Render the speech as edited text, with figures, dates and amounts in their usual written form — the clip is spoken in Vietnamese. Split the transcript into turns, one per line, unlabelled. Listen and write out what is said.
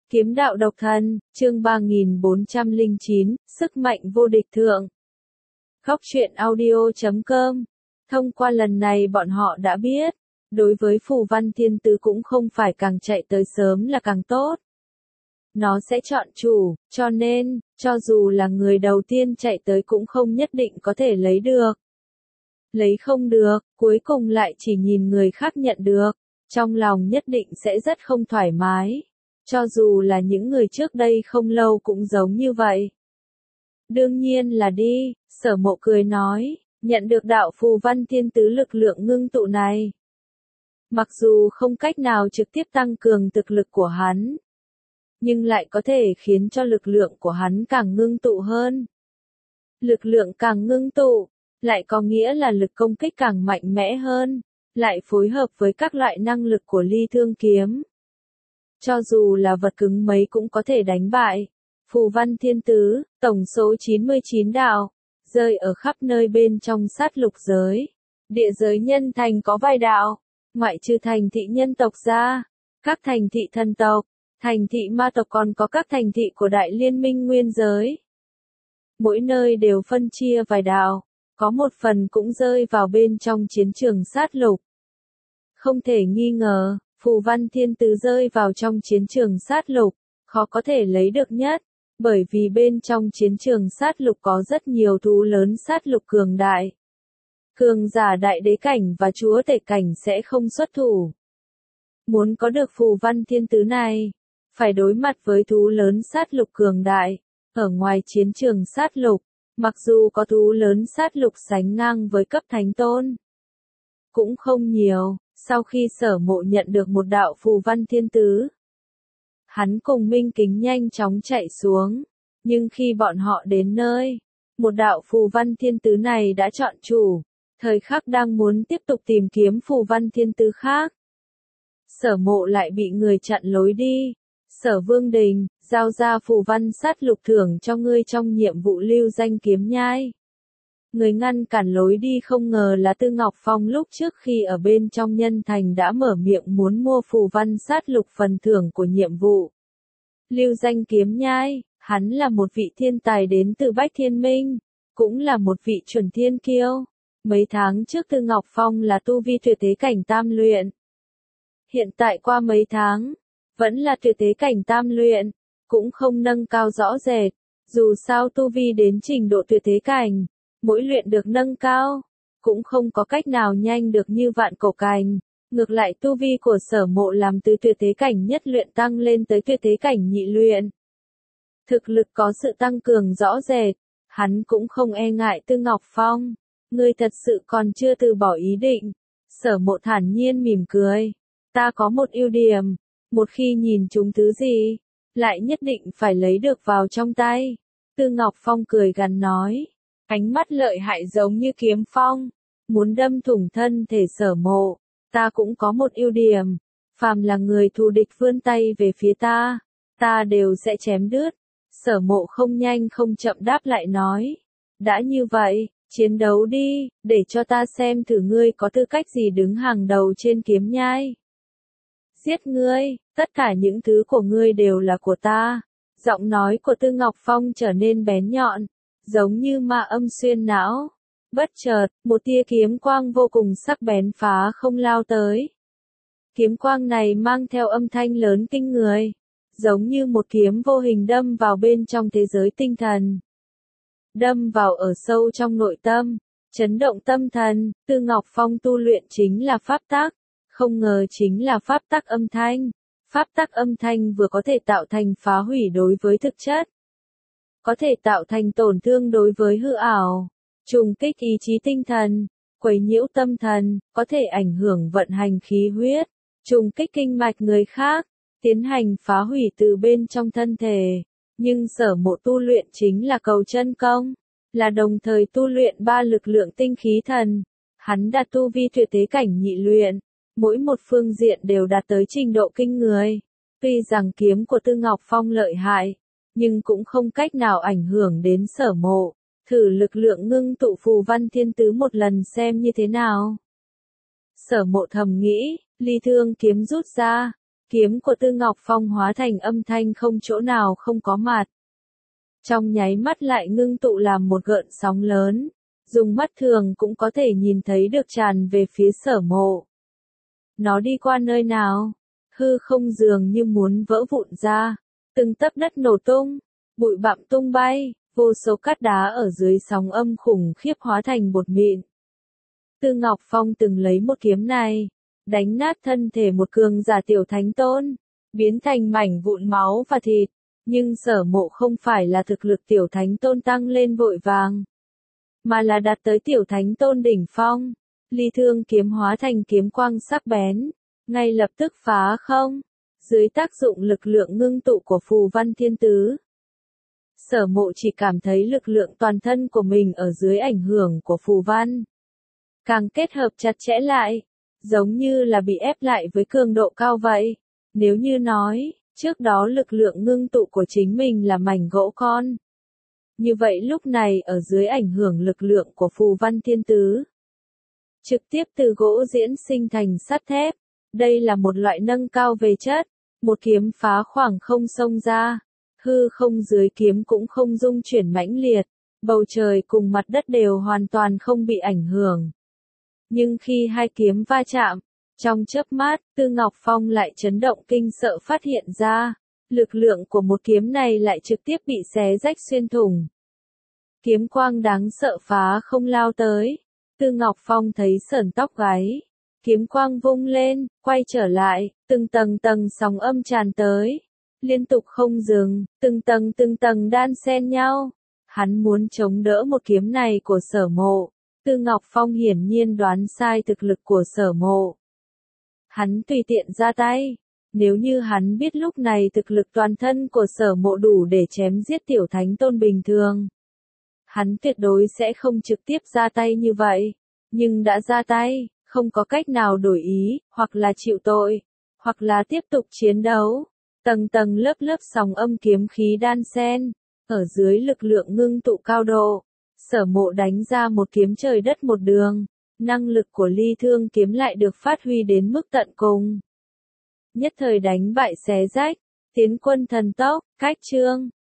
Kiếm đạo độc thân, chương 3409, sức mạnh vô địch thượng. Góc truyện audio.com. Thông qua lần này bọn họ đã biết, đối với phù văn thiên tứ cũng không phải càng chạy tới sớm là càng tốt. Nó sẽ chọn chủ, cho nên, cho dù là người đầu tiên chạy tới cũng không nhất định có thể lấy được. Lấy không được, cuối cùng lại chỉ nhìn người khác nhận được, trong lòng nhất định sẽ rất không thoải mái. Cho dù là những người trước đây không lâu cũng giống như vậy. Đương nhiên là đi, Sở Mộ cười nói, nhận được đạo phù văn thiên tứ lực lượng ngưng tụ này. Mặc dù không cách nào trực tiếp tăng cường thực lực của hắn, nhưng lại có thể khiến cho lực lượng của hắn càng ngưng tụ hơn. Lực lượng càng ngưng tụ, lại có nghĩa là lực công kích càng mạnh mẽ hơn, lại phối hợp với các loại năng lực của ly thương kiếm. Cho dù là vật cứng mấy cũng có thể đánh bại. Phù văn thiên tứ, tổng số 99 đạo, rơi ở khắp nơi bên trong sát lục giới. Địa giới nhân thành có vài đạo, ngoại trừ thành thị nhân tộc ra, các thành thị thần tộc, thành thị ma tộc còn có các thành thị của đại liên minh nguyên giới. Mỗi nơi đều phân chia vài đạo, có một phần cũng rơi vào bên trong chiến trường sát lục. Không thể nghi ngờ, phù văn thiên tứ rơi vào trong chiến trường sát lục, khó có thể lấy được nhất, bởi vì bên trong chiến trường sát lục có rất nhiều thú lớn sát lục cường đại. Cường giả đại đế cảnh và chúa tể cảnh sẽ không xuất thủ. Muốn có được phù văn thiên tứ này, phải đối mặt với thú lớn sát lục cường đại. Ở ngoài chiến trường sát lục, mặc dù có thú lớn sát lục sánh ngang với cấp thánh tôn, cũng không nhiều. Sau khi Sở Mộ nhận được một đạo phù văn thiên tứ, hắn cùng Minh Kính nhanh chóng chạy xuống, nhưng khi bọn họ đến nơi, một đạo phù văn thiên tứ này đã chọn chủ, thời khắc đang muốn tiếp tục tìm kiếm phù văn thiên tứ khác. Sở Mộ lại bị người chặn lối đi. Sở Vương Đình, giao ra phù văn sát lục thưởng cho ngươi trong nhiệm vụ lưu danh kiếm nhai. Người ngăn cản lối đi không ngờ là Tư Ngọc Phong lúc trước khi ở bên trong nhân thành đã mở miệng muốn mua phù văn sát lục phần thưởng của nhiệm vụ. Lưu danh kiếm nhai, hắn là một vị thiên tài đến từ Bách Thiên Minh, cũng là một vị chuẩn thiên kiêu. Mấy tháng trước Tư Ngọc Phong là tu vi tuyệt thế cảnh tam luyện. Hiện tại qua mấy tháng, vẫn là tuyệt thế cảnh tam luyện, cũng không nâng cao rõ rệt. Dù sao tu vi đến trình độ tuyệt thế cảnh, mỗi luyện được nâng cao, cũng không có cách nào nhanh được như vạn cổ cảnh. Ngược lại tu vi của Sở Mộ làm từ tuyệt thế cảnh nhất luyện tăng lên tới tuyệt thế cảnh nhị luyện. Thực lực có sự tăng cường rõ rệt, hắn cũng không e ngại Tư Ngọc Phong. Ngươi thật sự còn chưa từ bỏ ý định. Sở Mộ thản nhiên mỉm cười. Ta có một ưu điểm, một khi nhìn chúng thứ gì, lại nhất định phải lấy được vào trong tay. Tư Ngọc Phong cười gằn nói. Ánh mắt lợi hại giống như kiếm phong, muốn đâm thủng thân thể Sở Mộ. Ta cũng có một ưu điểm, phàm là người thù địch vươn tay về phía ta, ta đều sẽ chém đứt. Sở Mộ không nhanh không chậm đáp lại nói. Đã như vậy, chiến đấu đi, để cho ta xem thử ngươi có tư cách gì đứng hàng đầu trên kiếm nhai. Giết ngươi, tất cả những thứ của ngươi đều là của ta. Giọng nói của Tư Ngọc Phong trở nên bén nhọn, giống như ma âm xuyên não. Bất chợt, một tia kiếm quang vô cùng sắc bén phá không lao tới. Kiếm quang này mang theo âm thanh lớn kinh người, giống như một kiếm vô hình đâm vào bên trong thế giới tinh thần. Đâm vào ở sâu trong nội tâm, chấn động tâm thần. Tư Ngọc Phong tu luyện chính là pháp tắc, không ngờ chính là pháp tắc âm thanh. Pháp tắc âm thanh vừa có thể tạo thành phá hủy đối với thực chất, có thể tạo thành tổn thương đối với hư ảo, trùng kích ý chí tinh thần, quấy nhiễu tâm thần, có thể ảnh hưởng vận hành khí huyết, trùng kích kinh mạch người khác, tiến hành phá hủy từ bên trong thân thể. Nhưng Sở Mộ tu luyện chính là cầu chân công, là đồng thời tu luyện ba lực lượng tinh khí thần. Hắn đạt tu vi tuyệt thế cảnh nhị luyện, mỗi một phương diện đều đạt tới trình độ kinh người. Tuy rằng kiếm của Tư Ngọc Phong lợi hại, nhưng cũng không cách nào ảnh hưởng đến Sở Mộ. Thử lực lượng ngưng tụ phù văn thiên tứ một lần xem như thế nào. Sở Mộ thầm nghĩ, ly thương kiếm rút ra, kiếm của Tư Ngọc Phong hóa thành âm thanh không chỗ nào không có mặt. Trong nháy mắt lại ngưng tụ làm một gợn sóng lớn, dùng mắt thường cũng có thể nhìn thấy được tràn về phía Sở Mộ. Nó đi qua nơi nào? Hư không dường như muốn vỡ vụn ra, từng tấc đất nổ tung, bụi bặm tung bay, vô số cát đá ở dưới sóng âm khủng khiếp hóa thành bột mịn. Tư Ngọc Phong từng lấy một kiếm này, đánh nát thân thể một cường giả tiểu thánh tôn, biến thành mảnh vụn máu và thịt, nhưng Sở Mộ không phải là thực lực tiểu thánh tôn tăng lên vội vàng, mà là đạt tới tiểu thánh tôn đỉnh phong. Ly Thương kiếm hóa thành kiếm quang sắc bén, ngay lập tức phá không, dưới tác dụng lực lượng ngưng tụ của phù văn thiên tứ. Sở Mộ chỉ cảm thấy lực lượng toàn thân của mình ở dưới ảnh hưởng của phù văn càng kết hợp chặt chẽ lại, giống như là bị ép lại với cường độ cao vậy. Nếu như nói, trước đó lực lượng ngưng tụ của chính mình là mảnh gỗ con, như vậy lúc này ở dưới ảnh hưởng lực lượng của phù văn thiên tứ, trực tiếp từ gỗ diễn sinh thành sắt thép. Đây là một loại nâng cao về chất, một kiếm phá khoảng không xông ra, hư không dưới kiếm cũng không rung chuyển mãnh liệt, bầu trời cùng mặt đất đều hoàn toàn không bị ảnh hưởng. Nhưng khi hai kiếm va chạm, trong chớp mắt, Tư Ngọc Phong lại chấn động kinh sợ phát hiện ra, lực lượng của một kiếm này lại trực tiếp bị xé rách xuyên thủng. Kiếm quang đáng sợ phá không lao tới, Tư Ngọc Phong thấy sởn tóc gáy, kiếm quang vung lên, quay trở lại, từng tầng sóng âm tràn tới, liên tục không dừng, từng tầng đan xen nhau. Hắn muốn chống đỡ một kiếm này của Sở Mộ. Tư Ngọc Phong hiển nhiên đoán sai thực lực của Sở Mộ. Hắn tùy tiện ra tay, nếu như hắn biết lúc này thực lực toàn thân của Sở Mộ đủ để chém giết tiểu thánh tôn bình thường, hắn tuyệt đối sẽ không trực tiếp ra tay như vậy, nhưng đã ra tay, không có cách nào đổi ý, hoặc là chịu tội, hoặc là tiếp tục chiến đấu. Tầng lớp sóng âm kiếm khí đan xen, ở dưới lực lượng ngưng tụ cao độ, Sở Mộ đánh ra một kiếm trời đất một đường, năng lực của Ly Thương kiếm lại được phát huy đến mức tận cùng. Nhất thời đánh bại xé rách, tiến quân thần tốc, cách chương.